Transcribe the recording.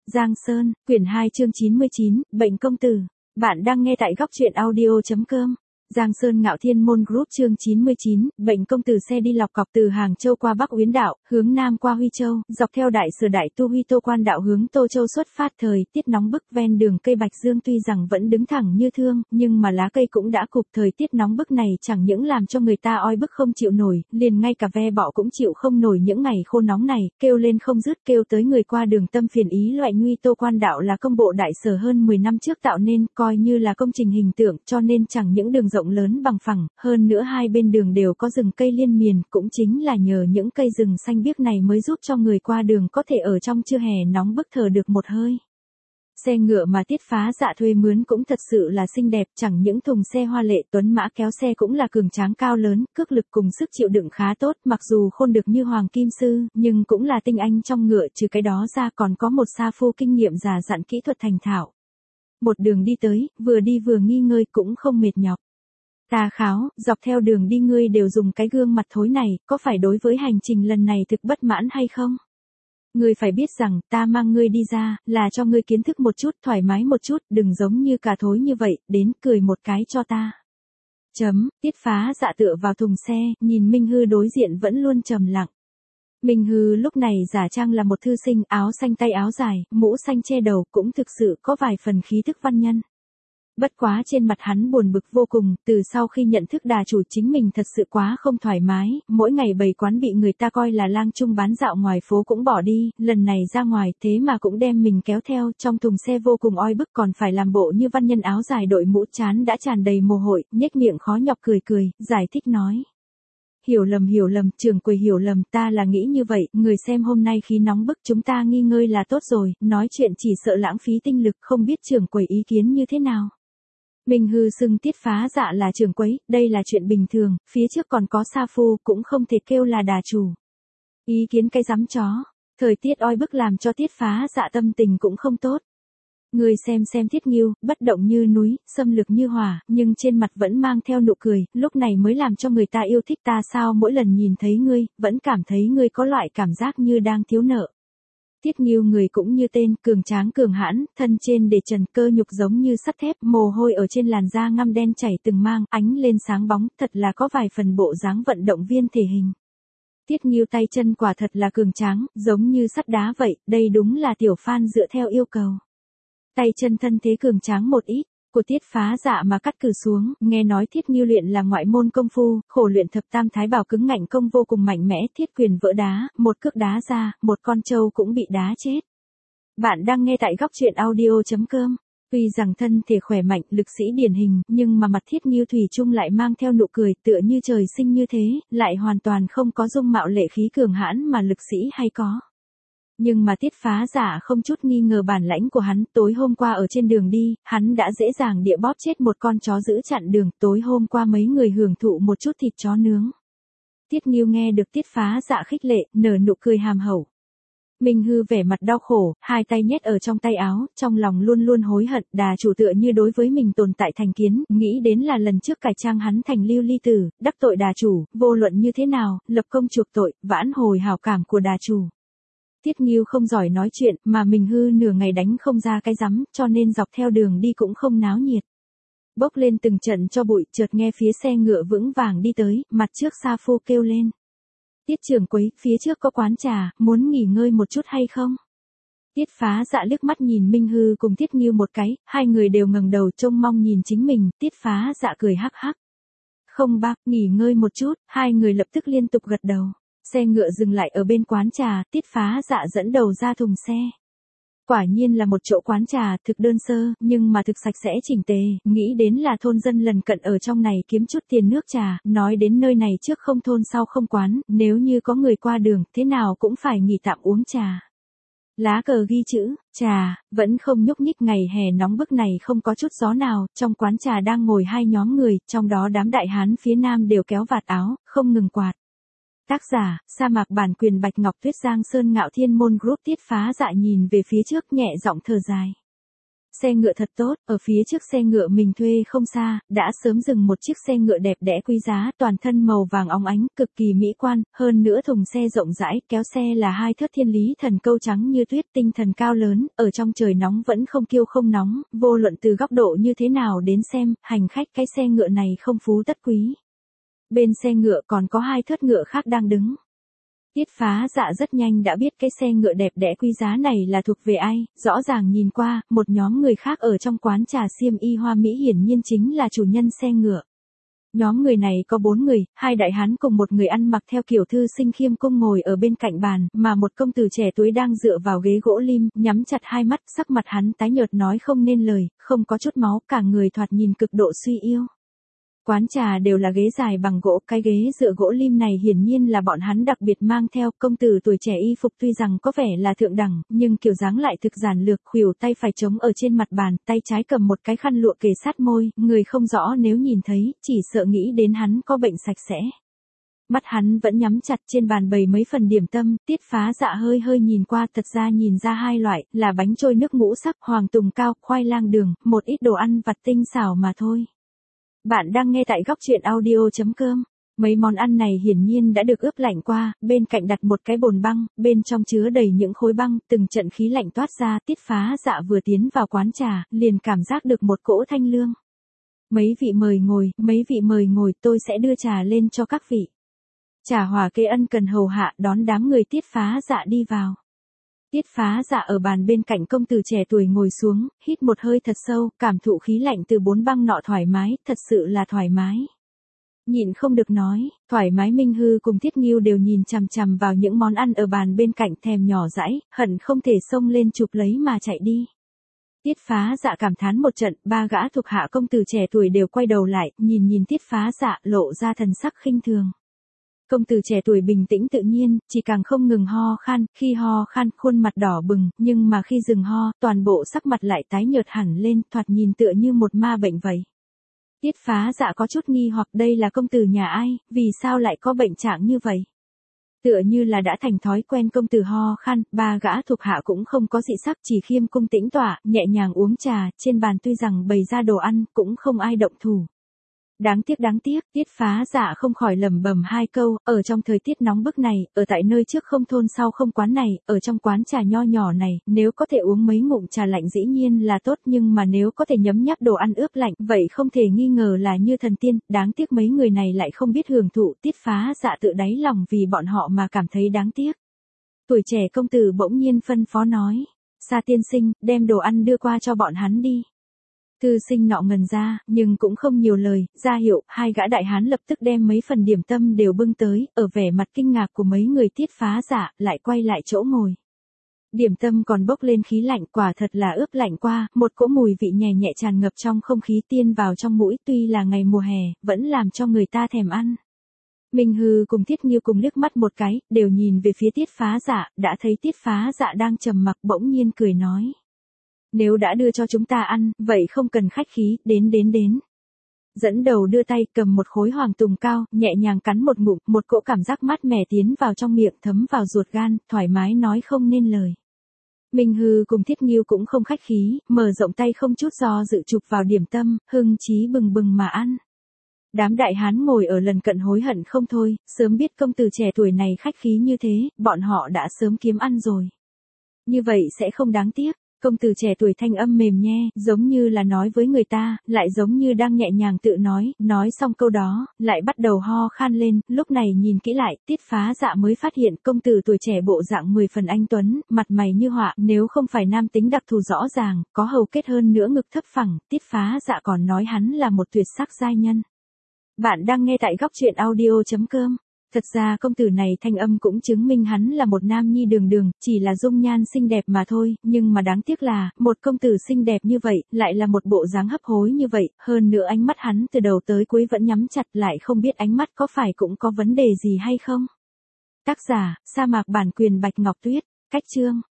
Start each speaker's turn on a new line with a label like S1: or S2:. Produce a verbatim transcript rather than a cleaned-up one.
S1: Giang Sơn, quyển hai chương chín mươi chín, Bệnh công tử. Bạn đang nghe tại góc truyện audio.com. Giang Sơn Ngạo Thiên Môn Group chương chín mươi chín, Bệnh công tử. Xe đi lọc cọc từ Hàng Châu qua Bắc Uyển Đạo, hướng Nam qua Huy Châu, dọc theo Đại Sở Đại Tu Huy Tô Quan Đạo hướng Tô Châu xuất phát. Thời tiết nóng bức, ven đường cây bạch dương tuy rằng vẫn đứng thẳng như thương, nhưng mà lá cây cũng đã cụp. Thời tiết nóng bức này chẳng những làm cho người ta oi bức không chịu nổi, liền ngay cả ve bọ cũng chịu không nổi những ngày khô nóng này, kêu lên không dứt, kêu tới người qua đường tâm phiền ý loại nguy. Tô Quan Đạo là công bộ Đại Sở hơn mười năm trước tạo nên, coi như là công trình hình tượng, cho nên chẳng những đường rộng lớn bằng phẳng, hơn nữa hai bên đường đều có rừng cây liên miền, cũng chính là nhờ những cây rừng xanh biếc này mới giúp cho người qua đường có thể ở trong trưa hè nóng bức thở được một hơi. Xe ngựa mà Tiết Phá Dạ thuê mướn cũng thật sự là xinh đẹp, chẳng những thùng xe hoa lệ, tuấn mã kéo xe cũng là cường tráng cao lớn, cước lực cùng sức chịu đựng khá tốt, mặc dù khôn được như Hoàng Kim Sư, nhưng cũng là tinh anh trong ngựa. Trừ cái đó ra còn có một sa phu kinh nghiệm già dặn, kỹ thuật thành thạo. Một đường đi tới, vừa đi vừa nghỉ ngơi cũng không mệt nhọc. Ta kháo, dọc theo đường đi ngươi đều dùng cái gương mặt thối này, có phải đối với hành trình lần này thực bất mãn hay không? Ngươi phải biết rằng, ta mang ngươi đi ra, là cho ngươi kiến thức một chút, thoải mái một chút, đừng giống như cả thối như vậy, đến cười một cái cho ta. Chấm, Tiết Phá Dạ tựa vào thùng xe, nhìn Minh Hư đối diện vẫn luôn trầm lặng. Minh Hư lúc này giả trang là một thư sinh, áo xanh tay áo dài, mũ xanh che đầu, cũng thực sự có vài phần khí thức văn nhân. Bất quá trên mặt hắn buồn bực vô cùng, từ sau khi nhận thức đà chủ chính mình thật sự quá không thoải mái, mỗi ngày bày quán bị người ta coi là lang trung bán dạo ngoài phố cũng bỏ đi, lần này ra ngoài thế mà cũng đem mình kéo theo, trong thùng xe vô cùng oi bức, còn phải làm bộ như văn nhân áo dài, đội mũ trán đã tràn đầy mồ hôi, nhếch miệng khó nhọc cười cười, giải thích nói. Hiểu lầm hiểu lầm, trưởng quầy hiểu lầm, ta là nghĩ như vậy, người xem hôm nay khí nóng bức, chúng ta nghỉ ngơi là tốt rồi, nói chuyện chỉ sợ lãng phí tinh lực, không biết trưởng quầy ý kiến như thế nào. Minh Hư xưng Tiết Phá Dạ là trưởng quấy, đây là chuyện bình thường, phía trước còn có sa phu, cũng không thể kêu là đà chủ. Ý kiến cái rắm chó, thời tiết oi bức làm cho Tiết Phá Dạ tâm tình cũng không tốt. Người xem xem Thiết Ngưu, bất động như núi, xâm lược như hỏa, nhưng trên mặt vẫn mang theo nụ cười, lúc này mới làm cho người ta yêu thích. Ta sao mỗi lần nhìn thấy ngươi, vẫn cảm thấy ngươi có loại cảm giác như đang thiếu nợ. Tiết Ngưu người cũng như tên, cường tráng cường hãn, thân trên để trần, cơ nhục giống như sắt thép, mồ hôi ở trên làn da ngăm đen chảy từng mang, ánh lên sáng bóng, thật là có vài phần bộ dáng vận động viên thể hình. Tiết Ngưu tay chân quả thật là cường tráng, giống như sắt đá vậy, đây đúng là tiểu phan dựa theo yêu cầu. Tay chân thân thế cường tráng một ít, của Tiết Phá Dạ mà cắt cử xuống, nghe nói Thiết Ngưu luyện là ngoại môn công phu, khổ luyện thập tam thái bảo cứng ngạnh công vô cùng mạnh mẽ, thiết quyền vỡ đá, một cước đá ra, một con trâu cũng bị đá chết. Bạn đang nghe tại góc truyện audio.com. Tuy rằng thân thể khỏe mạnh, lực sĩ điển hình, nhưng mà mặt Thiết Ngưu thủy chung lại mang theo nụ cười, tựa như trời sinh như thế, lại hoàn toàn không có dung mạo lệ khí cường hãn mà lực sĩ hay có. Nhưng mà Tiết Phá Dạ không chút nghi ngờ bản lãnh của hắn, tối hôm qua ở trên đường đi, hắn đã dễ dàng địa bóp chết một con chó giữ chặn đường, tối hôm qua mấy người hưởng thụ một chút thịt chó nướng. Tiết Ngưu nghe được Tiết Phá Dạ khích lệ, nở nụ cười hàm hậu. Minh Hư vẻ mặt đau khổ, hai tay nhét ở trong tay áo, trong lòng luôn luôn hối hận, đà chủ tựa như đối với mình tồn tại thành kiến, nghĩ đến là lần trước cải trang hắn thành lưu ly tử, đắc tội đà chủ, vô luận như thế nào, lập công chuộc tội, vãn hồi hảo cảm của đà chủ. Tiết Ngưu không giỏi nói chuyện, mà Minh Hư nửa ngày đánh không ra cái rắm, cho nên dọc theo đường đi cũng không náo nhiệt. Bốc lên từng trận cho bụi, chợt nghe phía xe ngựa vững vàng đi tới, mặt trước sa phu kêu lên. Tiết trưởng quấy, phía trước có quán trà, muốn nghỉ ngơi một chút hay không? Tiết Phá Dạ liếc mắt nhìn Minh Hư cùng Thiết Ngưu một cái, hai người đều ngẩng đầu trông mong nhìn chính mình, Tiết Phá Dạ cười hắc hắc. Không bác, nghỉ ngơi một chút, hai người lập tức liên tục gật đầu. Xe ngựa dừng lại ở bên quán trà, Tiết Phá Dạ dẫn đầu ra thùng xe. Quả nhiên là một chỗ quán trà, thực đơn sơ, nhưng mà thực sạch sẽ chỉnh tề, nghĩ đến là thôn dân lần cận ở trong này kiếm chút tiền nước trà, nói đến nơi này trước không thôn sau không quán, nếu như có người qua đường, thế nào cũng phải nghỉ tạm uống trà. Lá cờ ghi chữ, trà, vẫn không nhúc nhích. Ngày hè nóng bức này không có chút gió nào, trong quán trà đang ngồi hai nhóm người, trong đó đám đại hán phía nam đều kéo vạt áo, không ngừng quạt. Tác giả, sa mạc bản quyền Bạch Ngọc Tuyết. Giang Sơn Ngạo Thiên Môn Group. Tiết Phá Dạ nhìn về phía trước nhẹ giọng thở dài. Xe ngựa thật tốt, ở phía trước xe ngựa mình thuê không xa, đã sớm dừng một chiếc xe ngựa đẹp đẽ quý giá, toàn thân màu vàng óng ánh, cực kỳ mỹ quan, hơn nữa thùng xe rộng rãi, kéo xe là hai thớt thiên lý thần câu trắng như tuyết, tinh thần cao lớn, ở trong trời nóng vẫn không kiêu không nóng, vô luận từ góc độ như thế nào đến xem, hành khách cái xe ngựa này không phú tất quý. Bên xe ngựa còn có hai thớt ngựa khác đang đứng. Tiết Phá Dạ rất nhanh đã biết cái xe ngựa đẹp đẽ quý giá này là thuộc về ai, rõ ràng nhìn qua, một nhóm người khác ở trong quán trà xiêm y hoa mỹ hiển nhiên chính là chủ nhân xe ngựa. Nhóm người này có bốn người, hai đại hán cùng một người ăn mặc theo kiểu thư sinh khiêm cung ngồi ở bên cạnh bàn, mà một công tử trẻ tuổi đang dựa vào ghế gỗ lim, nhắm chặt hai mắt, sắc mặt hắn tái nhợt nói không nên lời, không có chút máu, cả người thoạt nhìn cực độ suy yếu. Quán trà đều là ghế dài bằng gỗ, cái ghế dựa gỗ lim này hiển nhiên là bọn hắn đặc biệt mang theo. Công tử tuổi trẻ y phục tuy rằng có vẻ là thượng đẳng, nhưng kiểu dáng lại thực giản lược, khuỷu tay phải trống ở trên mặt bàn, tay trái cầm một cái khăn lụa kề sát môi, người không rõ nếu nhìn thấy, chỉ sợ nghĩ đến hắn có bệnh sạch sẽ. Mắt hắn vẫn nhắm chặt, trên bàn bày mấy phần điểm tâm, Tiết Phá Dạ hơi hơi nhìn qua, thật ra nhìn ra hai loại, là bánh trôi nước ngũ sắc, hoàng tùng cao, khoai lang đường, một ít đồ ăn vặt tinh xảo mà thôi. Bạn đang nghe tại góc truyện audio chấm com. Mấy món ăn này hiển nhiên đã được ướp lạnh qua, bên cạnh đặt một cái bồn băng, bên trong chứa đầy những khối băng, từng trận khí lạnh toát ra. Tiết Phá Dạ vừa tiến vào quán trà, liền cảm giác được một cỗ thanh lương. Mấy vị mời ngồi, mấy vị mời ngồi, tôi sẽ đưa trà lên cho các vị. Trà hòa kế ân cần hầu hạ, đón đám người Tiết Phá Dạ đi vào. Tiết Phá Dạ ở bàn bên cạnh công tử trẻ tuổi ngồi xuống, hít một hơi thật sâu, cảm thụ khí lạnh từ bốn băng nọ thoải mái, thật sự là thoải mái. Nhịn không được nói, thoải mái. Minh Hư cùng Thiết Ngưu đều nhìn chằm chằm vào những món ăn ở bàn bên cạnh, thèm nhỏ dãi, hận không thể xông lên chụp lấy mà chạy đi. Tiết Phá Dạ cảm thán một trận, ba gã thuộc hạ công tử trẻ tuổi đều quay đầu lại, nhìn nhìn Tiết Phá Dạ, lộ ra thần sắc khinh thường. Công tử trẻ tuổi bình tĩnh tự nhiên, chỉ càng không ngừng ho khan, khi ho khan khuôn mặt đỏ bừng, nhưng mà khi dừng ho, toàn bộ sắc mặt lại tái nhợt hẳn lên, thoạt nhìn tựa như một ma bệnh vậy. Tiết Phá Dạ có chút nghi hoặc đây là công tử nhà ai, vì sao lại có bệnh trạng như vậy? Tựa như là đã thành thói quen công tử ho khan, ba gã thuộc hạ cũng không có dị sắc, chỉ khiêm cung tĩnh tọa, nhẹ nhàng uống trà, trên bàn tuy rằng bày ra đồ ăn, cũng không ai động thủ. Đáng tiếc đáng tiếc, Tiết Phá Dạ không khỏi lẩm bẩm hai câu, ở trong thời tiết nóng bức này, ở tại nơi trước không thôn sau không quán này, ở trong quán trà nho nhỏ này, nếu có thể uống mấy ngụm trà lạnh dĩ nhiên là tốt, nhưng mà nếu có thể nhấm nháp đồ ăn ướp lạnh, vậy không thể nghi ngờ là như thần tiên, đáng tiếc mấy người này lại không biết hưởng thụ. Tiết Phá Dạ tự đáy lòng vì bọn họ mà cảm thấy đáng tiếc. Tuổi trẻ công tử bỗng nhiên phân phó nói, Sa tiên sinh, đem đồ ăn đưa qua cho bọn hắn đi. Thư sinh nọ ngần ra, nhưng cũng không nhiều lời, ra hiệu, hai gã đại hán lập tức đem mấy phần điểm tâm đều bưng tới, ở vẻ mặt kinh ngạc của mấy người Tiết Phá Dạ, lại quay lại chỗ ngồi. Điểm tâm còn bốc lên khí lạnh, quả thật là ướp lạnh qua, một cỗ mùi vị nhẹ nhẹ tràn ngập trong không khí tiên vào trong mũi, tuy là ngày mùa hè, vẫn làm cho người ta thèm ăn. Minh Hư cùng Thiết Ngưu cùng liếc mắt một cái, đều nhìn về phía Tiết Phá Dạ, đã thấy Tiết Phá Dạ đang trầm mặc, bỗng nhiên cười nói. Nếu đã đưa cho chúng ta ăn, vậy không cần khách khí, đến đến đến. Dẫn đầu đưa tay cầm một khối hoàng tùng cao, nhẹ nhàng cắn một ngụm, một cỗ cảm giác mát mẻ tiến vào trong miệng, thấm vào ruột gan, thoải mái nói không nên lời. Minh Hư cùng Thiết Ngưu cũng không khách khí, mở rộng tay không chút do dự chụp vào điểm tâm, hưng chí bừng bừng mà ăn. Đám đại hán ngồi ở lần cận hối hận không thôi, sớm biết công tử trẻ tuổi này khách khí như thế, bọn họ đã sớm kiếm ăn rồi. Như vậy sẽ không đáng tiếc. Công tử trẻ tuổi thanh âm mềm nhe, giống như là nói với người ta, lại giống như đang nhẹ nhàng tự nói, nói xong câu đó, lại bắt đầu ho khan lên, lúc này nhìn kỹ lại, Tiết Phá Dạ mới phát hiện công tử tuổi trẻ bộ dạng mười phần anh tuấn, mặt mày như họa, nếu không phải nam tính đặc thù rõ ràng, có hầu kết hơn nữa ngực thấp phẳng, Tiết Phá Dạ còn nói hắn là một tuyệt sắc giai nhân. Bạn đang nghe tại góc truyện audio chấm com. Thật ra công tử này thanh âm cũng chứng minh hắn là một nam nhi đường đường, chỉ là dung nhan xinh đẹp mà thôi, nhưng mà đáng tiếc là, một công tử xinh đẹp như vậy, lại là một bộ dáng hấp hối như vậy, hơn nữa ánh mắt hắn từ đầu tới cuối vẫn nhắm chặt, lại không biết ánh mắt có phải cũng có vấn đề gì hay không. Tác giả, Sa Mạc Bản Quyền Bạch Ngọc Tuyết, cách chương.